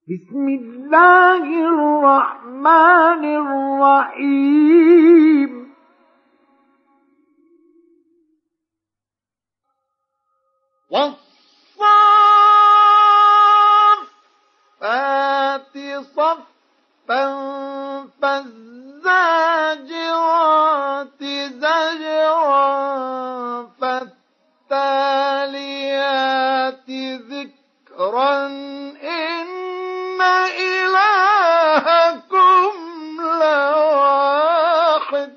بسم الله الرحمن الرحيم والصافات صفا فالزاجرات زجرا فالتاليات ذكرا إن إلهكم لواحد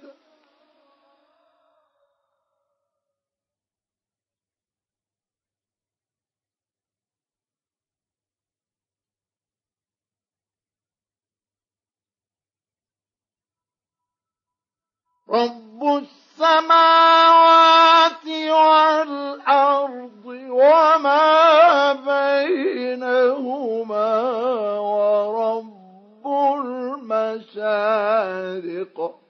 رب السماوات والأرض وما بينهما ورب المشارق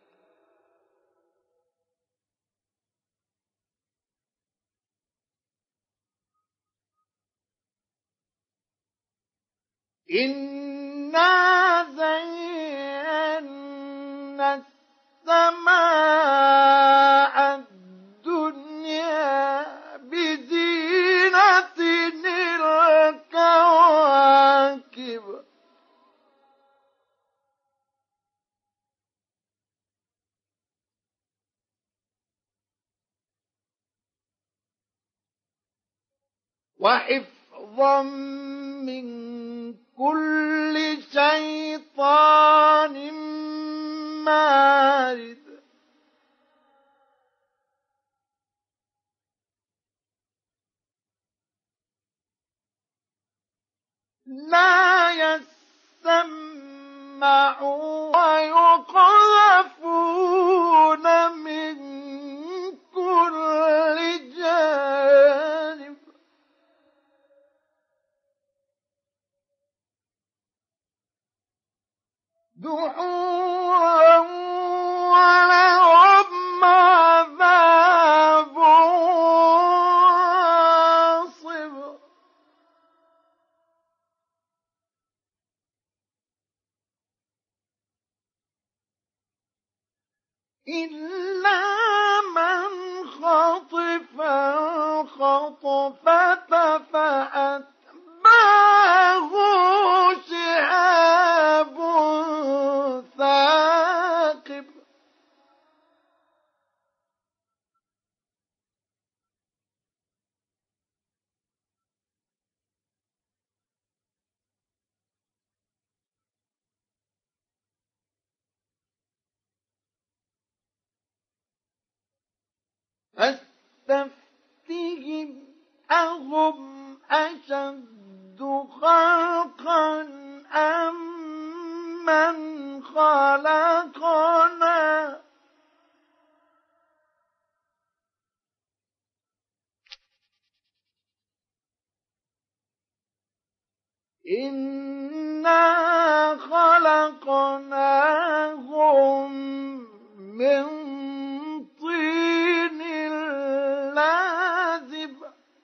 إنا زينا السماء الدنيا بزينة الكواكب وحفظا من كل شيطان مارد لا يسمعون ويقذفون من كل جانب دحورا ولهم عذاب واصب إلا من خطف الخطفة فأتبعه شهاب ثاقب فاستفتهم أهم أشد خلقا أم من خلقنا إنا خلقناهم من طين لازب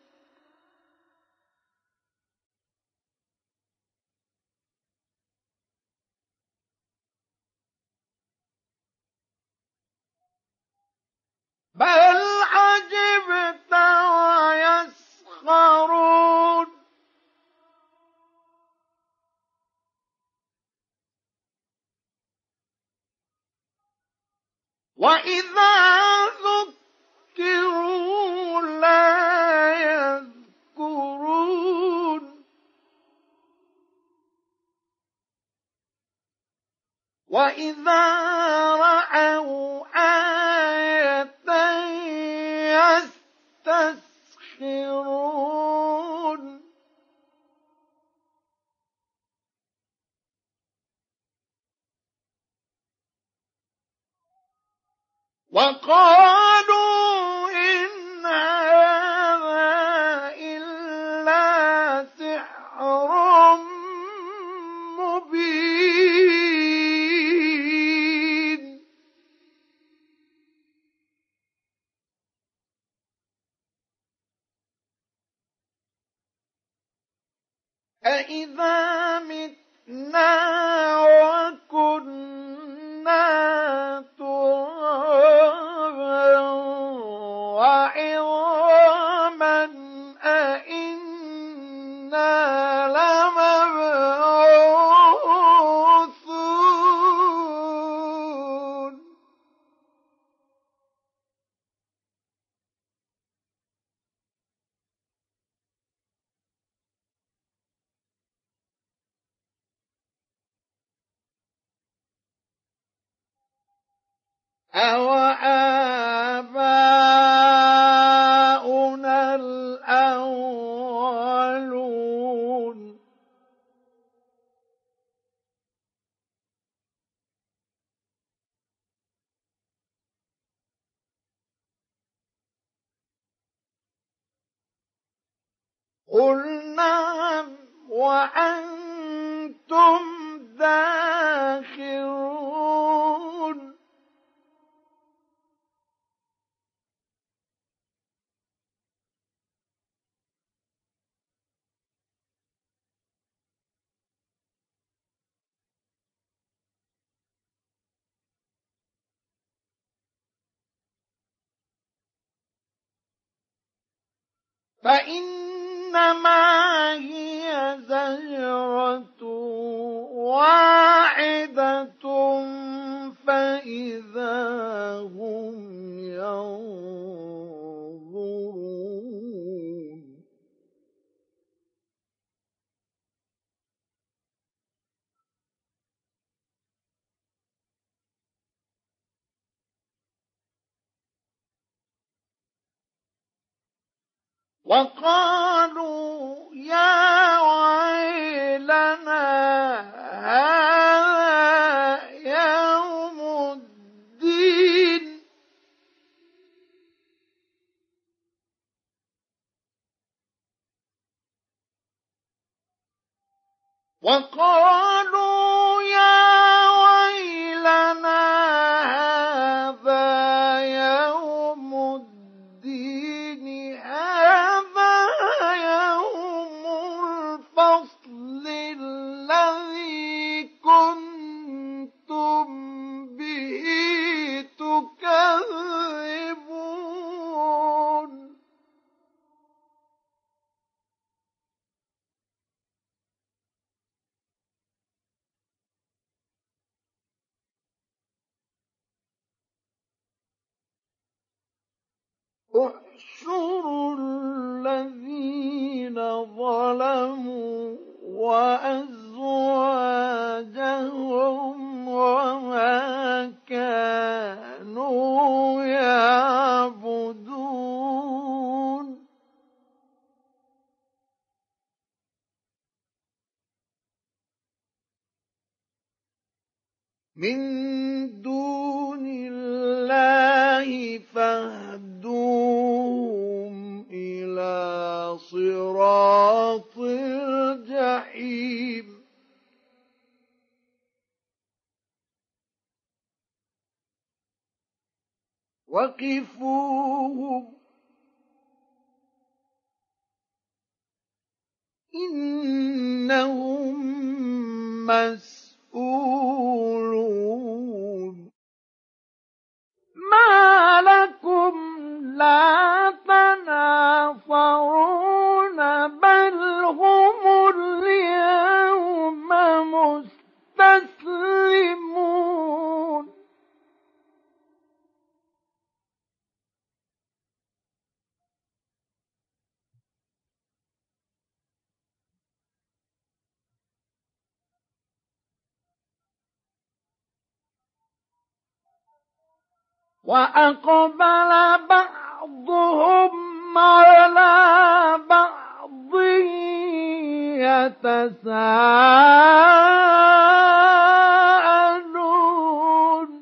بل عجبت ويسخرون وإذا ذكروا لا يذكرون وإذا رأوا آية يستسخرون وقالوا إن هذا إلا سحر مبين أإذا متنا وكنا ترابا وعظاما أإنا لمبعوثون أوآباؤنا الأولون قل نعم وأنتم داخرون فإنما هي زجرة واحدة فإذا هم ينظرون وقالوا يا ويلنا هذا يوم الدين وقالوا يا ويلنا هذا يوم الدين هذا يوم الفصل الذي كنتم به تكذبون احشروا الذين ظلموا وأزواجهم وما كانوا يعبدون من دون الله فاهدوهم إلى صراط الجحيم وقفوهم إنهم مسؤولون ما لكم لا تناصرون بل هم اليوم مستسلمون وأقبل بعضهم على بعض يتساءلون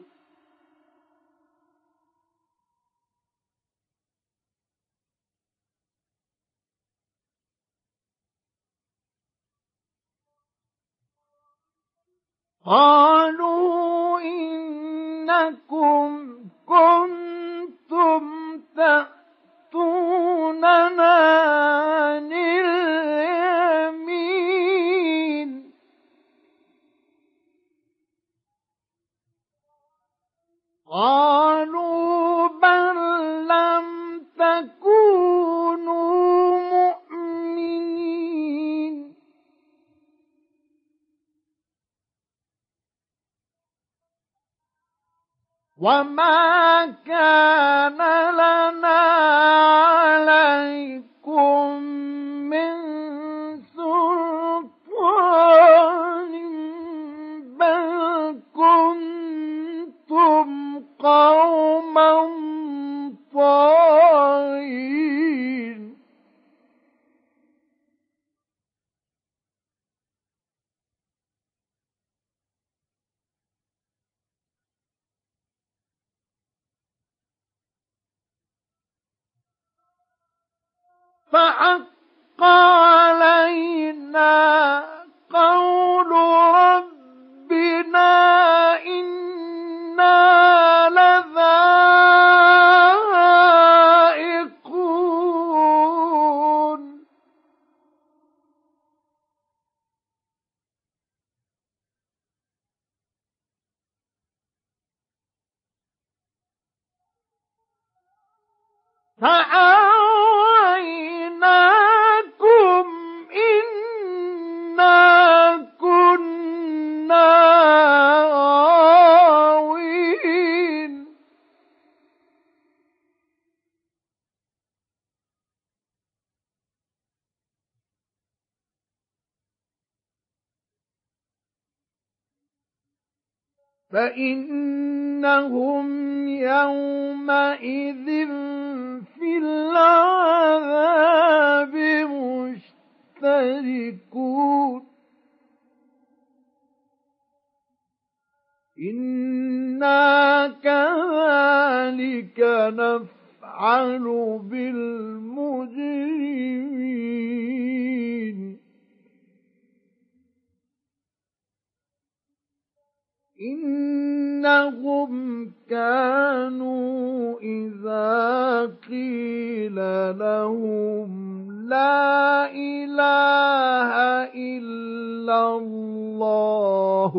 قالوا إنكم كنتم تأتوننا عن اليمين وما كان لنا عليكم من سلطان بل كنتم قوما طاغين فحق علينا قول ربنا إنا لذائقون فأغويناكم إنا كنا غاوين فإنهم يومئذ في العذاب مشتركون إنا كذلك نفعل بالمجرمين إنهم كانوا إذا قيل لهم لا إله إلا الله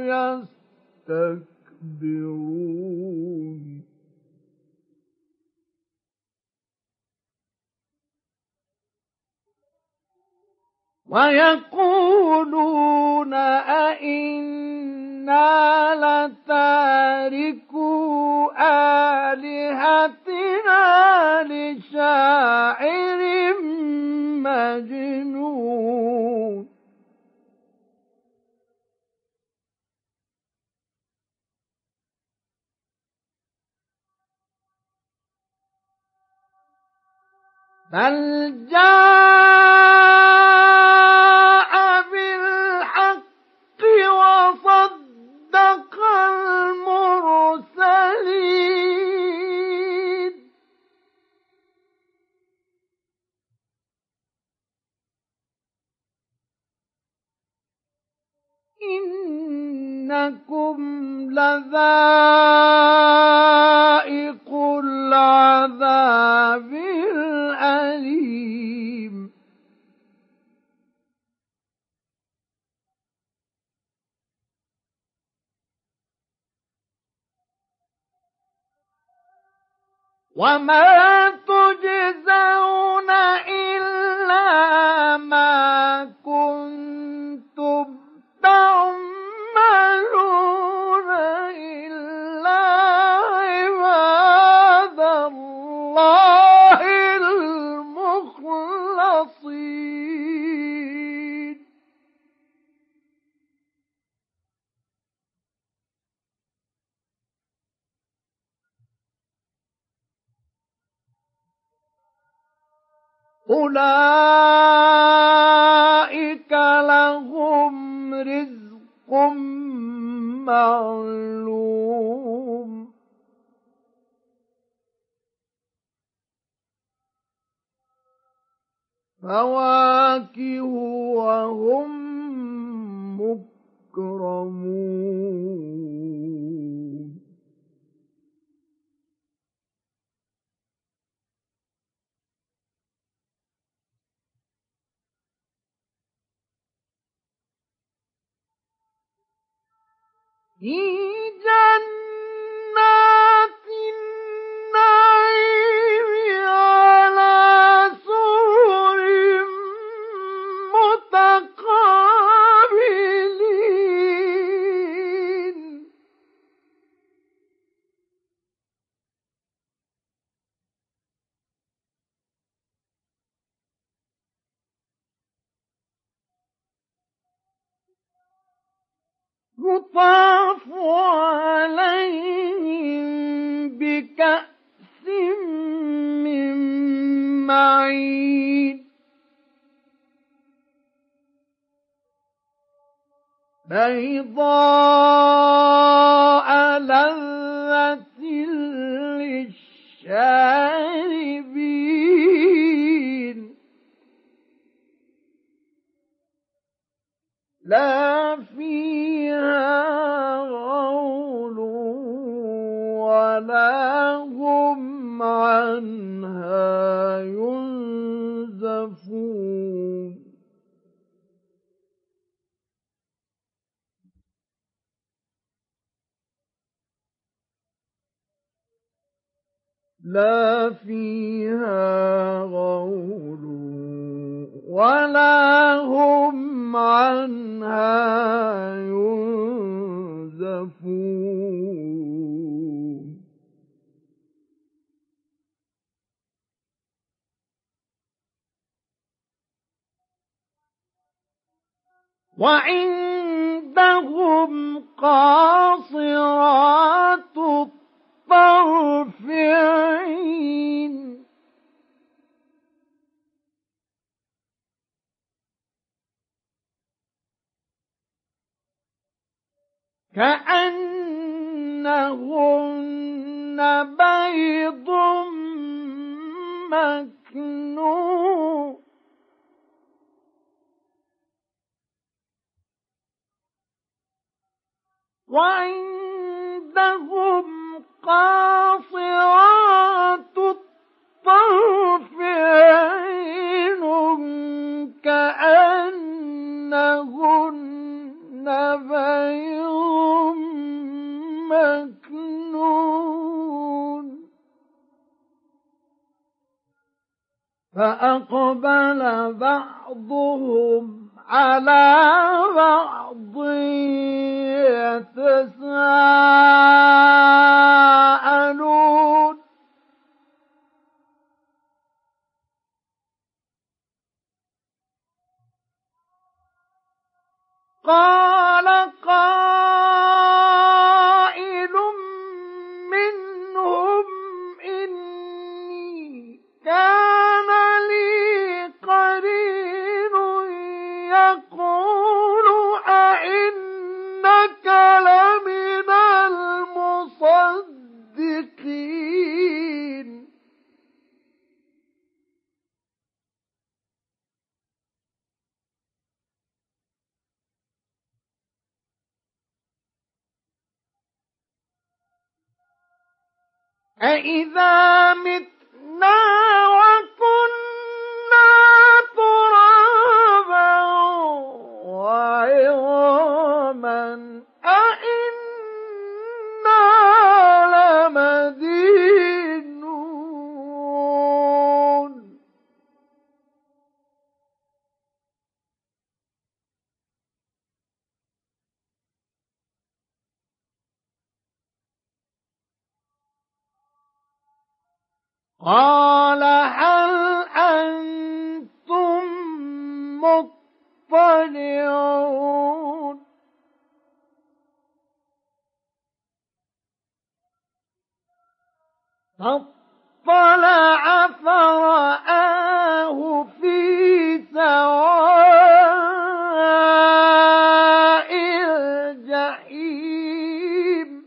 يستكبرون ويقولون أئنا لتاركو آلهتنا لشاعر مجنون بل جاء بالحق وصدق المرسلين إنكم لذائق العذاب الأليم وما تجزون إلا ما كنتم تعملون إلا عباد الله المخلصين أولئك لهم رزق معلوم فواكه وهم مكرمون في جنات النعيم على سرر متقابلين يطاف عليهم بكأس من معين بيضاء لذة للشاربين لا فيها غول ولا هم عنها ينزفون لا فيها غول ولا هم عنها ينزفون وعندهم قاصرات الطرف عين كأنهن بيض مكنون وعندهم قاصرات الطرف عين كأنهن بيض مكنون فأقبل بعضهم على بعض يتساءلون قال قائل منهم إني كان لي قرين يقول أئنك لمن المصدقين أإذا متنا وكنا ترابا وعظاما أإنا لمدينون قال هل أنتم مطلعون فاطلع فرآه في سواء الجحيم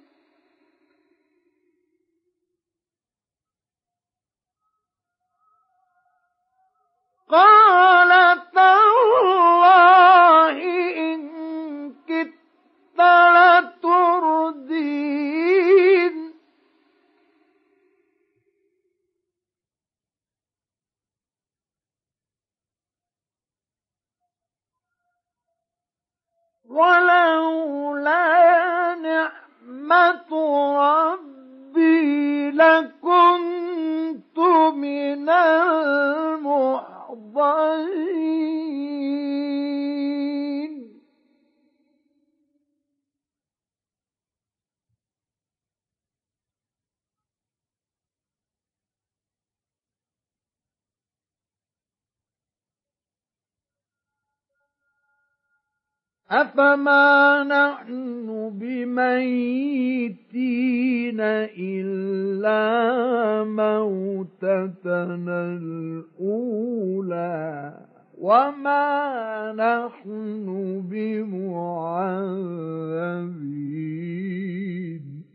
قال تالله إن كدت لتردين ولولا نعمة ربي لكنت من المحضرين أفما نحن بميتين إلا موتتنا الأولى وما نحن بمعذبين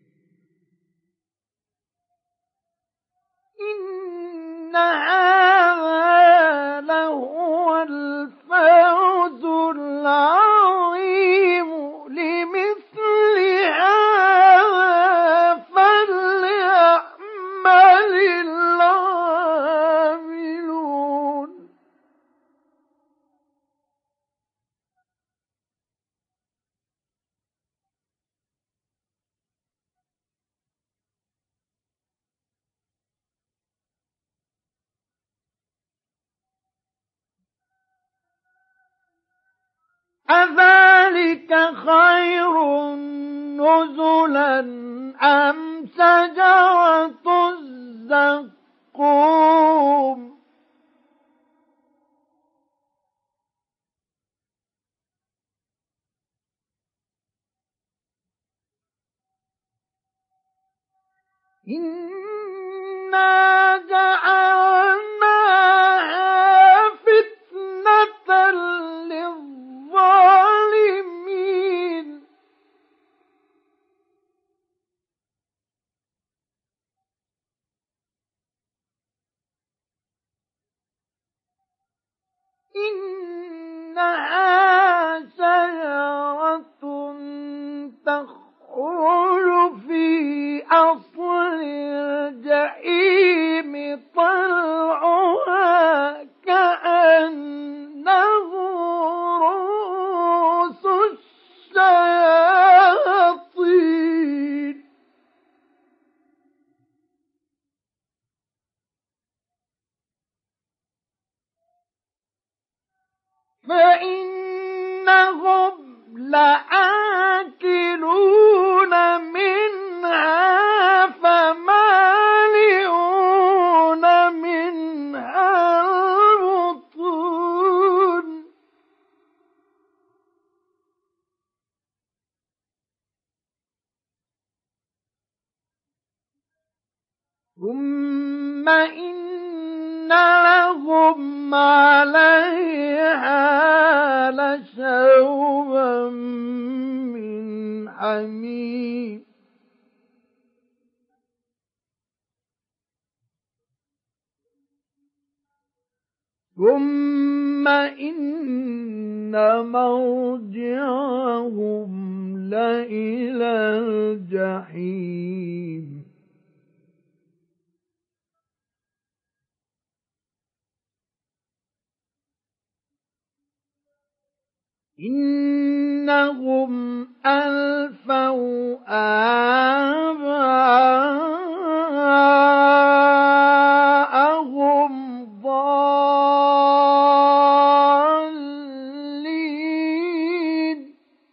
إن هذا لهو الفوز العظيم لمثل هذا فليعمل العاملون أذلك خير نزلا أم شجرة الزقوم إنا جعلناها فتنة للظالمين إنها شجرة تخرج في أصل الجحيم طلعها كأنه رؤوس الشياطين فإنهم لآكلون منها فمالئون منها البطون ثم إن لهم عليها لشوبا من حميم ثم إن مرجعهم لإلى الجحيم إنهم ألفوا آباءهم ضالين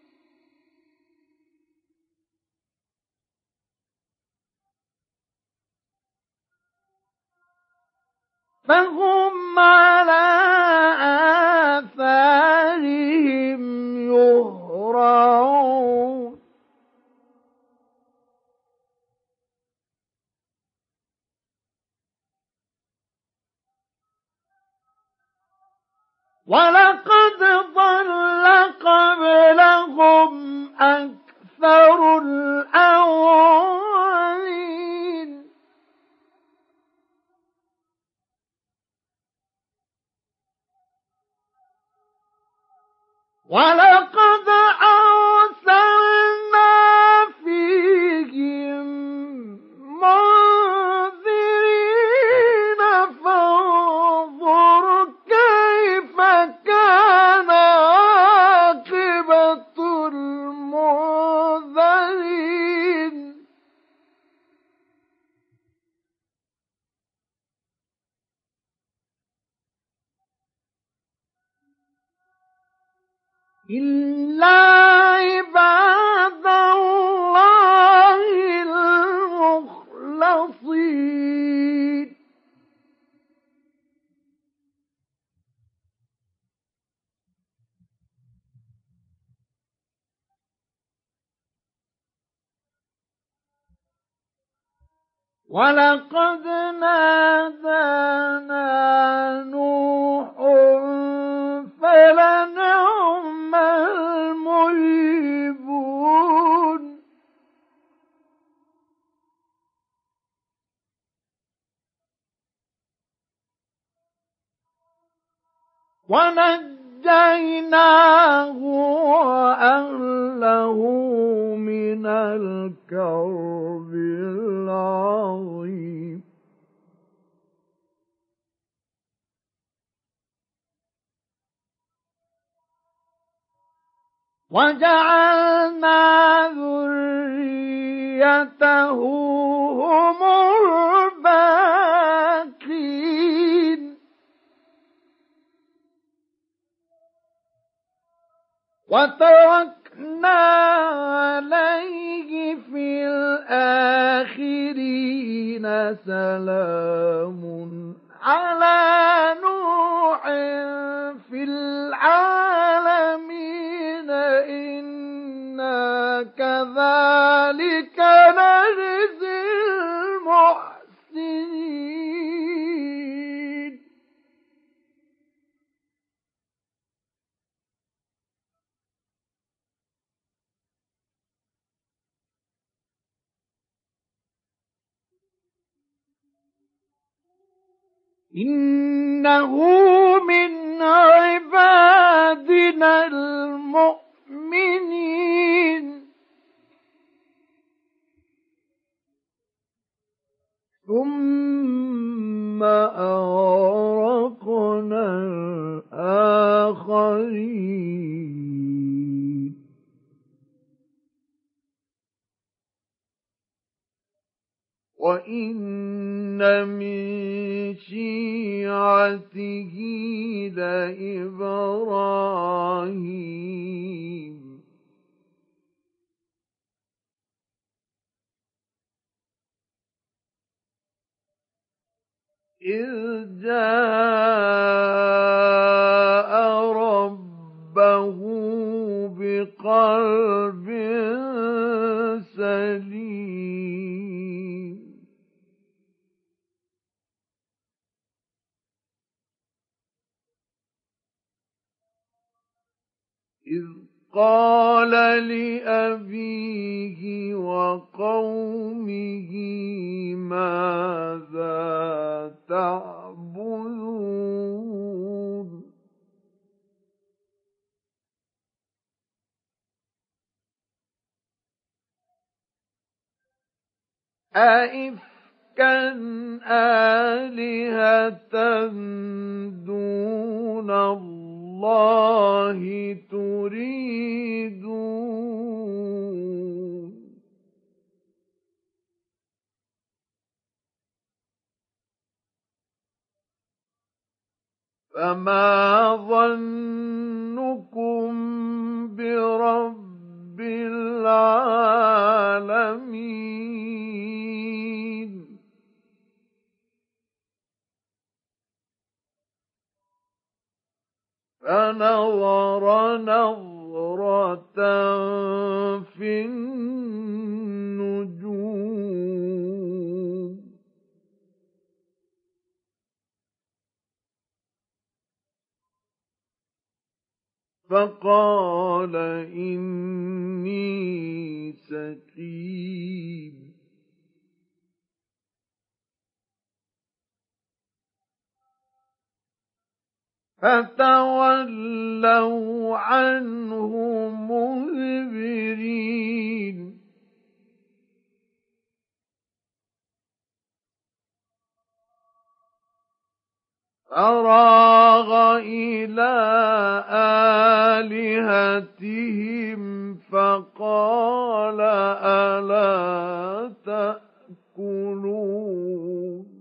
فهم على آثارهم يهرعون ولقد ضل قبلهم أكثر الأولين ولقد أرسلنا فيهم منذرين فانظر كيف كان عاقبة المنذرين إلا عباد الله المخلصين ولقد نادانا نوح فلنعم المجيبون ونجيناه وأهله من الكرب العظيم وجعلنا ذريته هم الباقين وتركنا عليه في الآخرين سلام على نوح في العالمين إنا كذلك نجزي المحسنين إنه من عبادنا المؤمنين ثم أغرقنا الآخرين وإن من شيعته لإبراهيم إذ جاء ربه بقلب سليم إذ قال لأبيه وقومه ماذا تعبدون أئفكا آلهة دون الله تريدون فما ظنكم برب العالمين فنظر نظرة في النجوم فقال إني سقيم فتولوا عنه مدبرين فراغ إلى آلهتهم فقال ألا تأكلون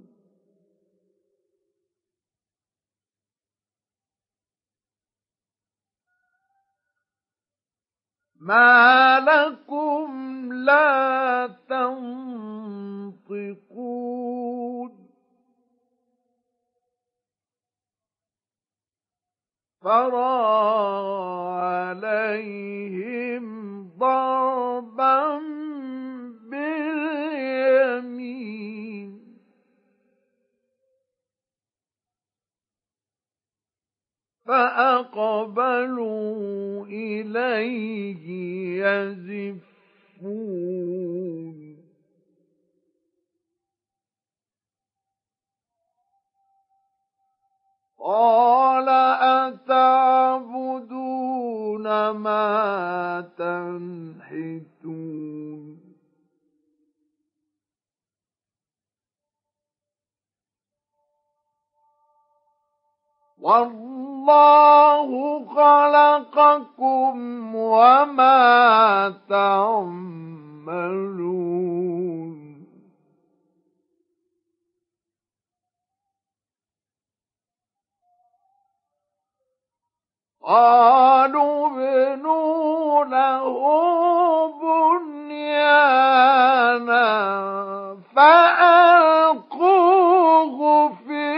ما لكم لا تنطقون فراغ عليهم ضربا باليمين فأقبلوا إليه يزفون قال أتعبدون ما تنحتون والله خلقكم وما تعملون قالوا ابنوا له بنيانا فألقوه في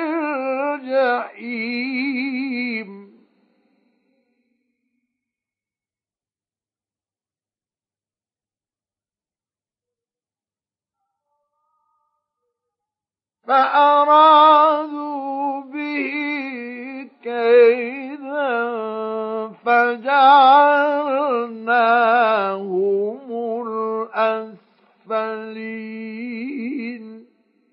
الجحيم فأرادوا به كيدا فجعلناهم الأسفلين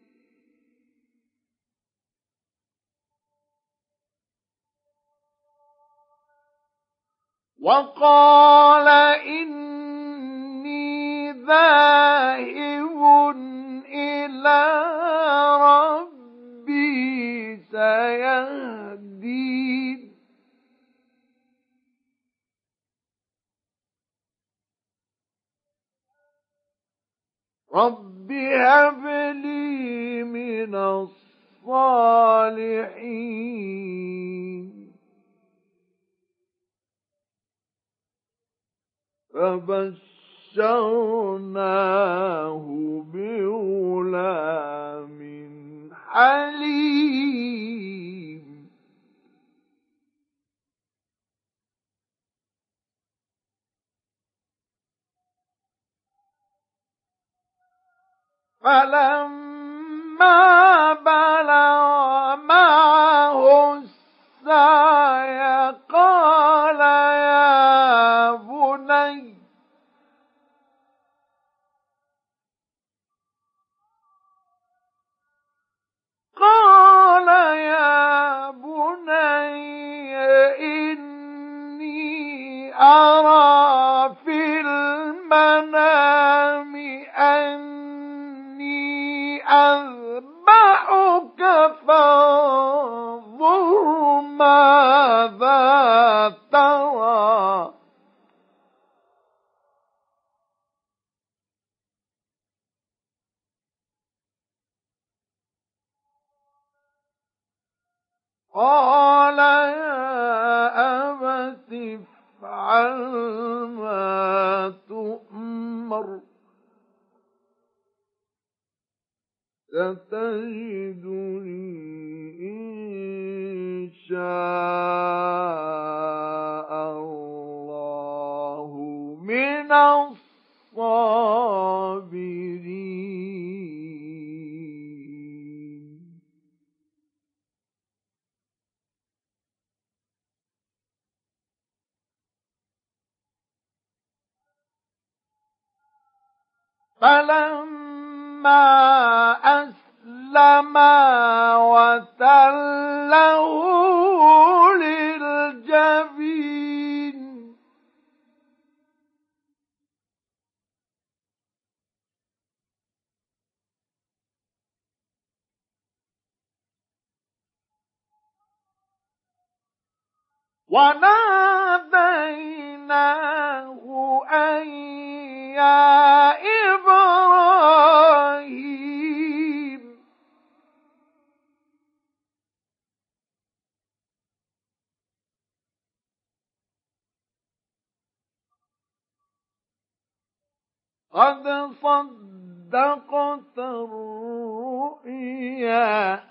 وقال إني ذاهب إلى ربي سيهدين رب هب لي من الصالحين فبشرناه بغلام حليم فلما بلغ معه السعي قال يا بني إني أرى في المنام أني أذبحك فانظر ماذا ترى قال يا أبت افعل ما تؤمر ستجدني إن شاء الله من الصابرين فلما أسلما وتله للجبين وناديناه أن يا إبراهيم قد صدقت الرؤيا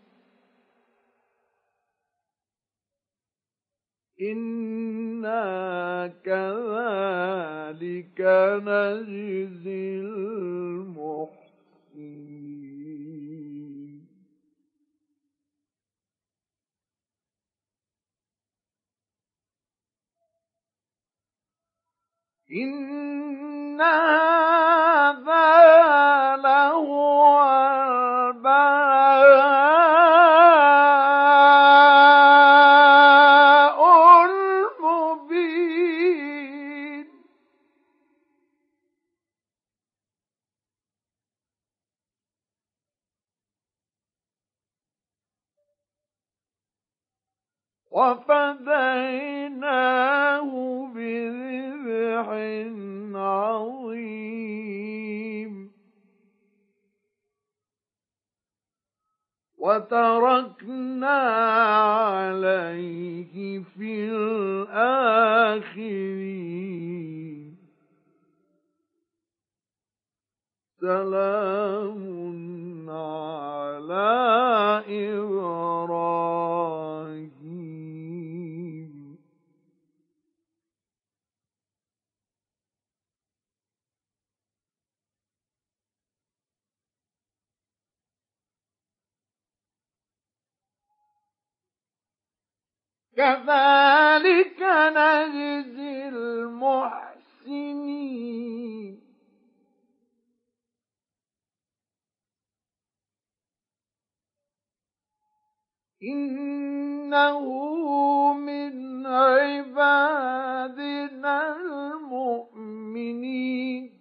إنا كذلك نجزي المحسنين إن هذا لهو البلاء المبين. وفديناه بذبح عظيم وتركنا عليه في الآخرين. سلام على إبراهيم. كذلك نجزي المحسنين. إنه من عبادنا المؤمنين.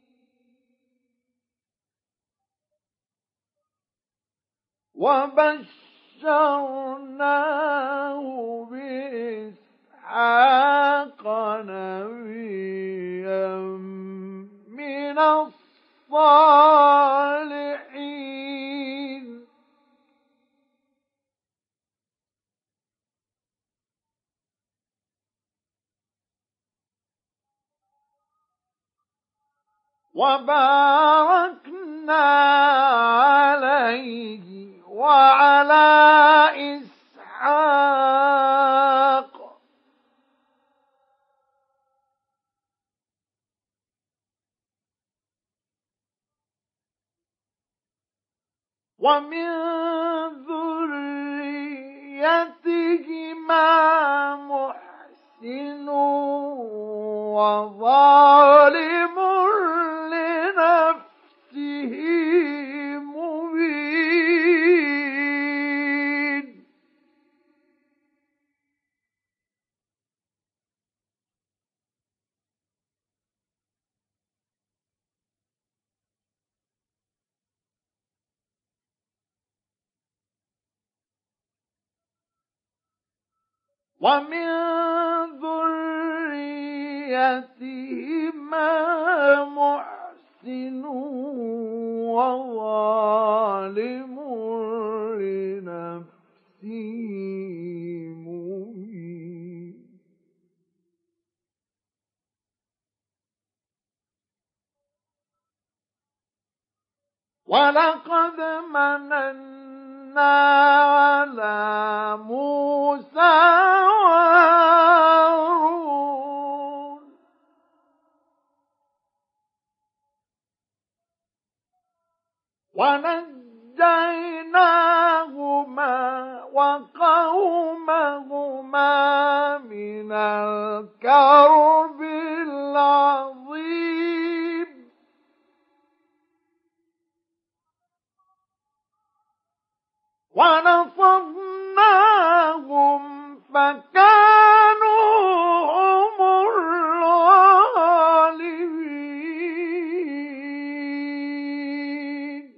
وبشرناه بإسحاق نبيا من الصالحين. وباركنا عليه وعلى إسحاق ومن ذريتهما محسن وظالم لنفسه مبين. ومن ذريتهما محسن وظالم لنفسه مبين. ولقد مننا على موسى وهارون ونجيناهما وقومهما من الكرب العظيم. ونصرناهم فكانوا هم الغالبين.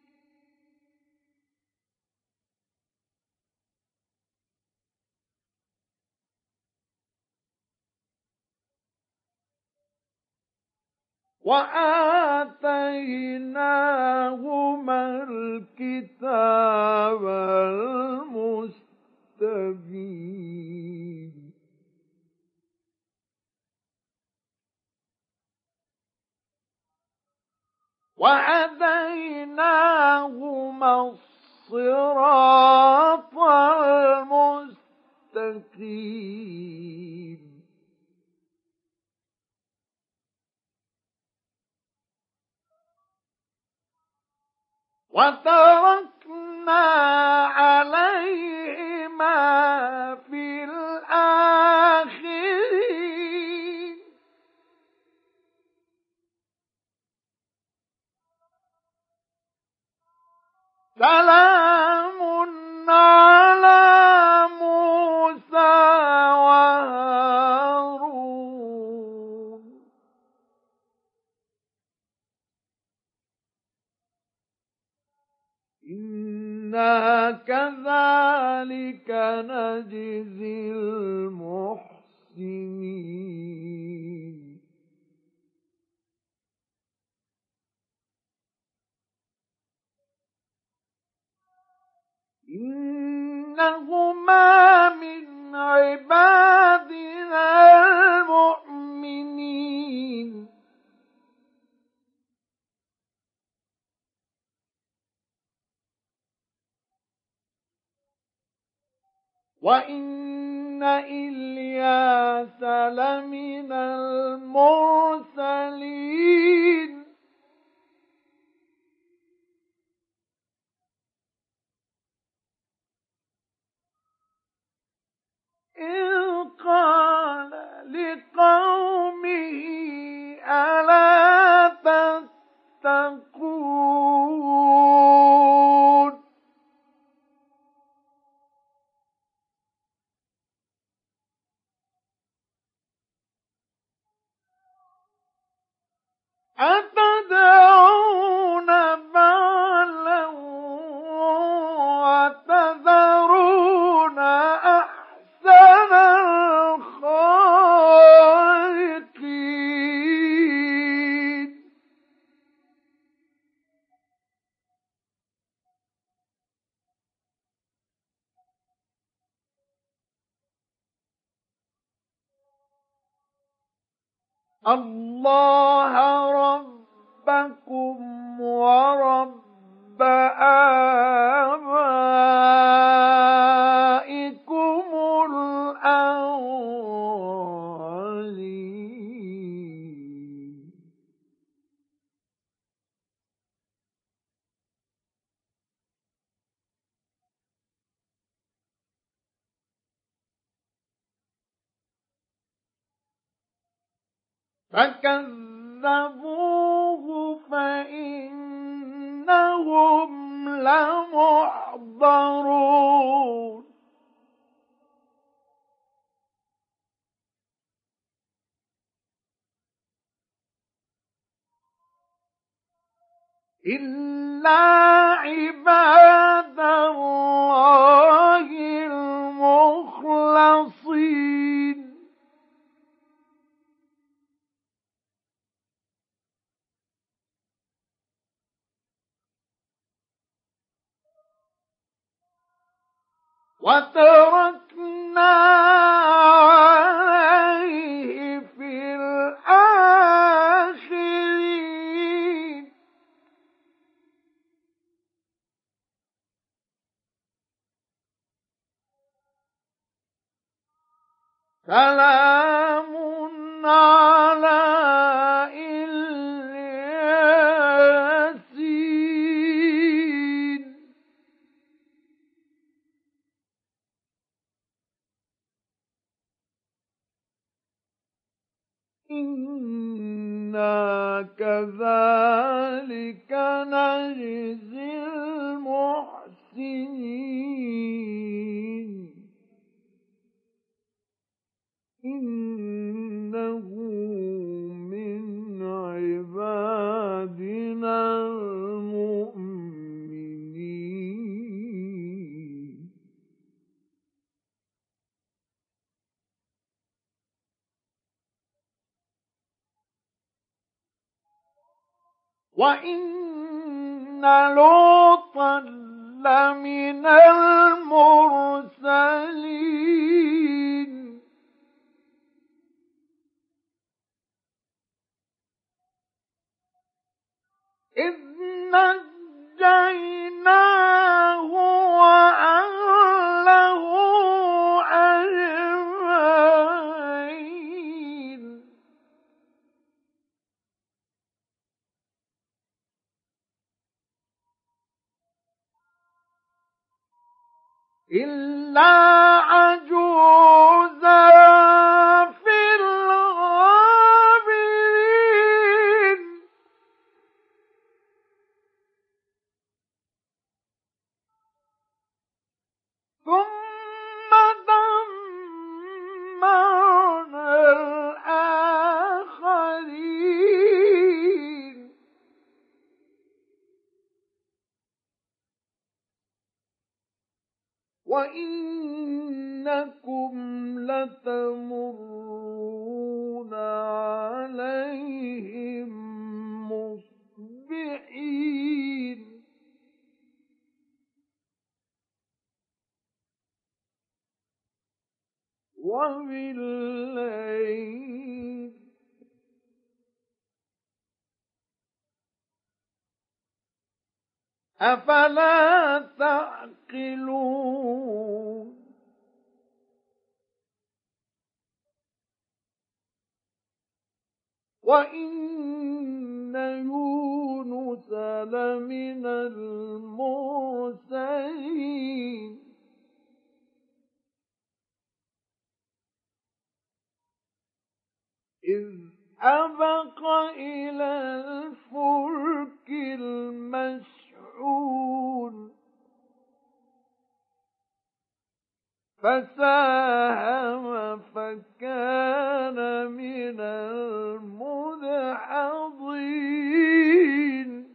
وآتيناهما الكتاب المستبين. وهديناهما الصراط المستقيم. وتركنا عليهما في الآخرين. سلام على موسى وهارون إنا كذلك نجزي المحسنين إنهما من عبادنا المؤمنين وإن إلياس لمن المرسلين إذ قال لقومه ألا تتقون أتدعون بعلا وتذرون أحسن الخالقين الله ربكم ورب آبائكم الأولين فكذبوه فإنهم لمحضرون إلا عباد الله المخلصين وتركنا عليه في الآخرين سلام على الياسين إنا كذلك نجزي المحسنين إنه من عبادنا المؤمنين وإن لوطا لمن المرسلين إذ نجيناه وأهله أجمعين إلا عجوزا في الغابرين وإنكم لتمرون عليهم مصبحين وبالليل أفلا تعقلون وإن يونس لمن المرسلين إذ أبق إلى الفلك المشحون فساهم فكان من المدحضين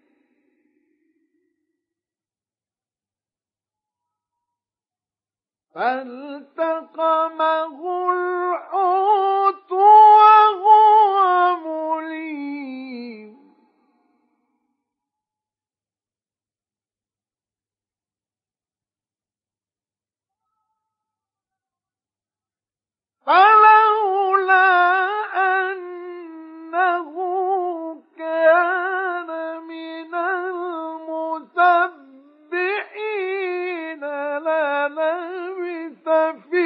فالتقمه الحوت وهو مليم فلولا أنه كان من المسبحين للبث في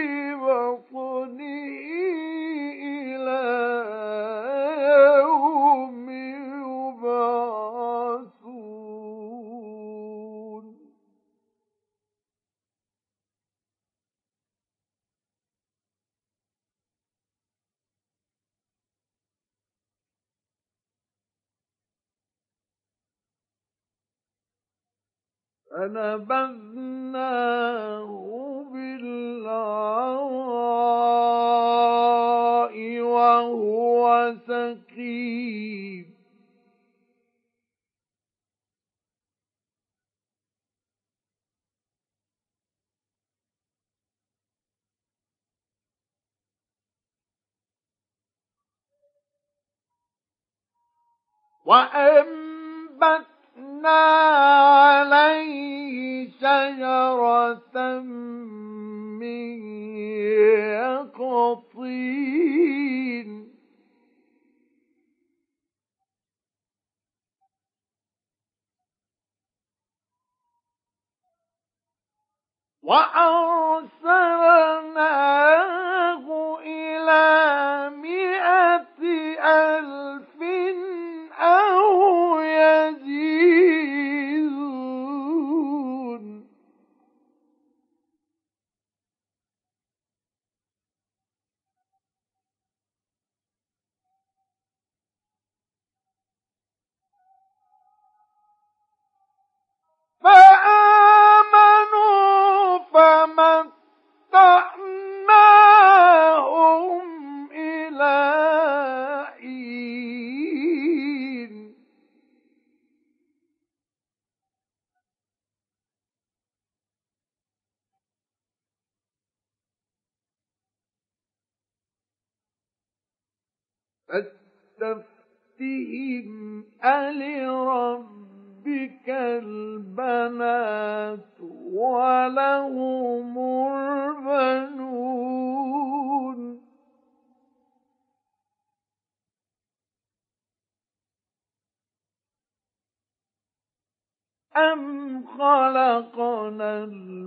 بطنه إلى يوم يبعثون فنبذناه بالعراء وهو سقيم وأنبتنا عليه شجرة من يقطين وأرسلناه إلى 100,000 أو يزيدون فآمنوا فمتعناهم إلى حين فاستفتهم ألربك البنات ولهم البنون أم خلقنا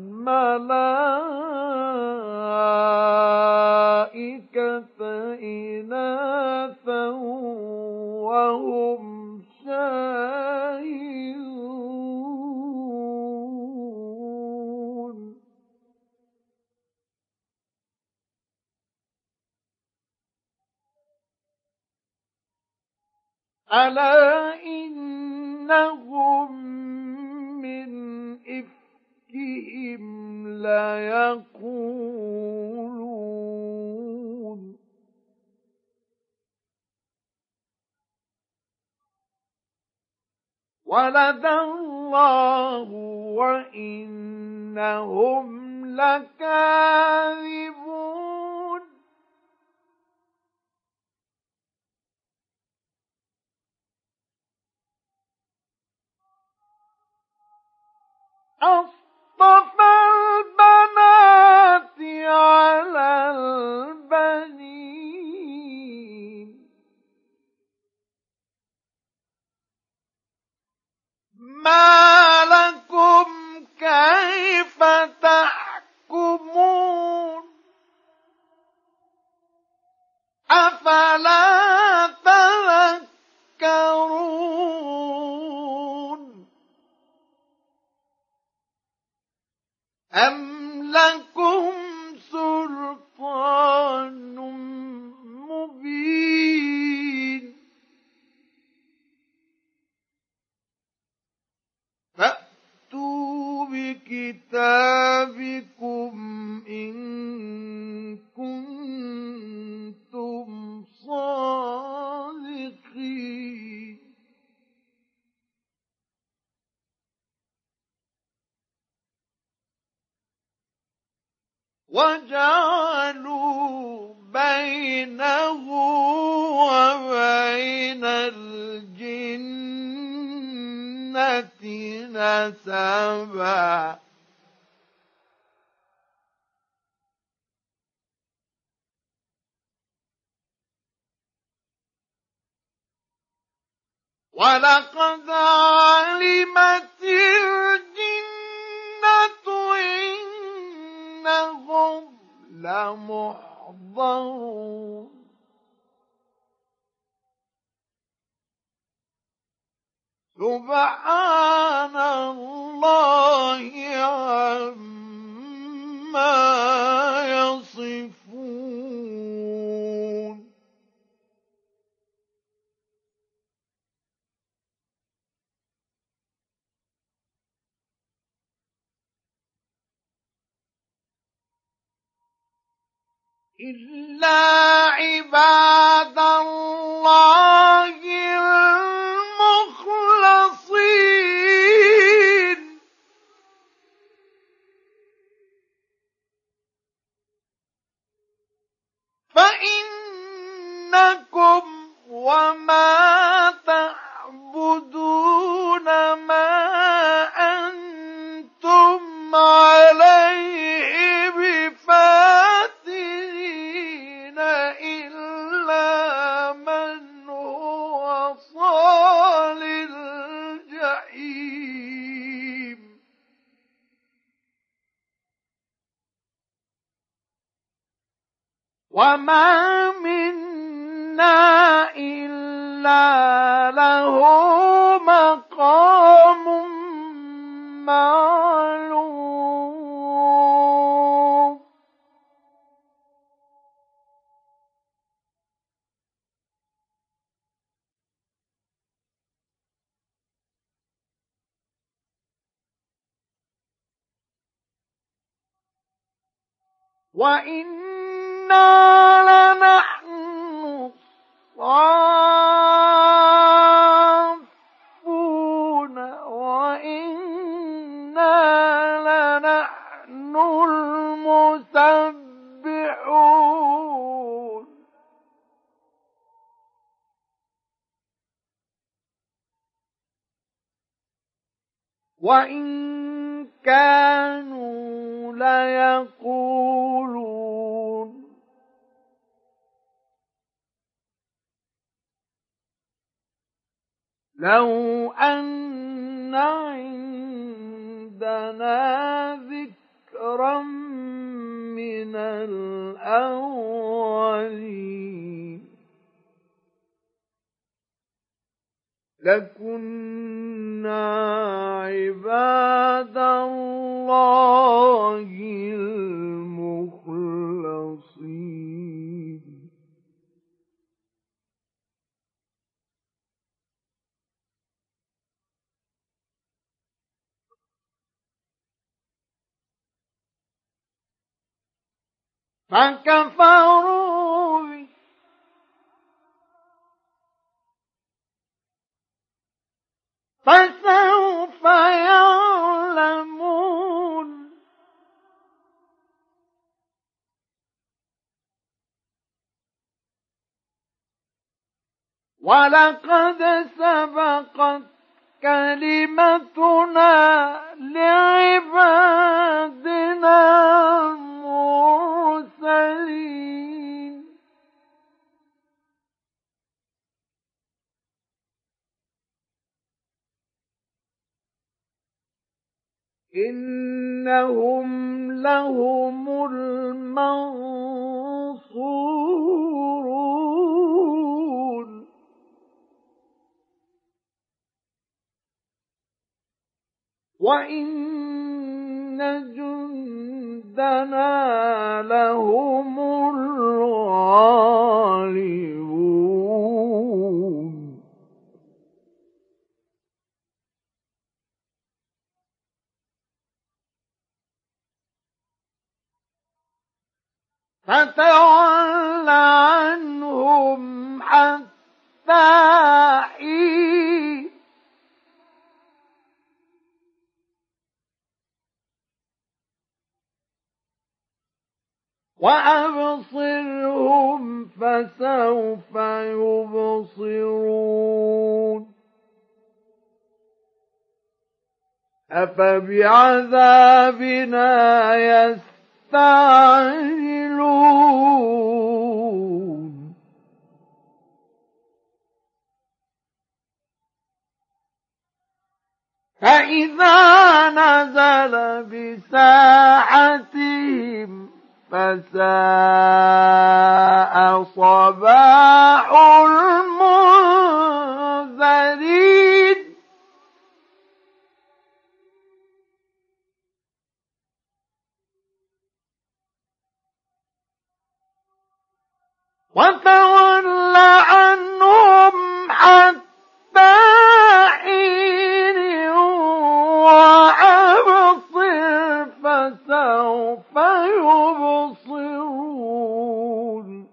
الملائكة إناثا وهم شاهدون ألا إنهم من إفكهم ليقولون ولد الله وإنهم لكاذبون أصطفى البنات على البنين ما لكم كيف تحكمون أفلا تذكرون أم لكم سلطان مبين فأتوا بكتابكم إن كنتم صادقين وجعلوا بينه وبين الجنة نسبا ولقد علمت الجنة إنهم لمحضرون سبحان الله عما يصفون إلا عباد الله المخلصين فإنكم وما تعبدون ما أنتم عليه بفاتنين إلا من هو صال الجحيم وما منا إلا له مقام معلوم وإنا لنحن الصافون وإنا لنحن المسبحون وإن كانوا ليقولون لو أن عندنا ذكرا من الأولين لكنا عباد الله المخلصين فكفروا به فسوف يعلمون ولقد سبقت كلمتنا لعبادنا المرسلين إنهم لهم المنصورون وإن جندنا لهم الغالبون فتول عنهم حتى حين وأبصرهم فسوف يبصرون أفبعذابنا يستعجلون فإذا نزل بساحتهم فساء صباح المنذرين وتول عنهم حتى حين وأبصر فسوف يبصرون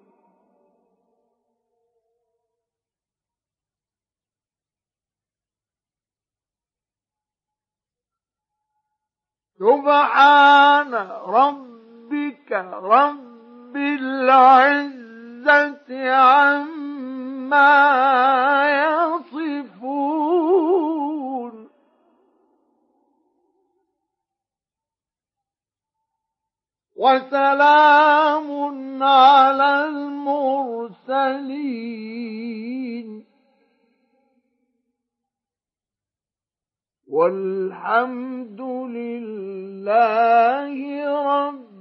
سبحان ربك رب العزة عما يصفون وسلام على المرسلين والحمد لله رب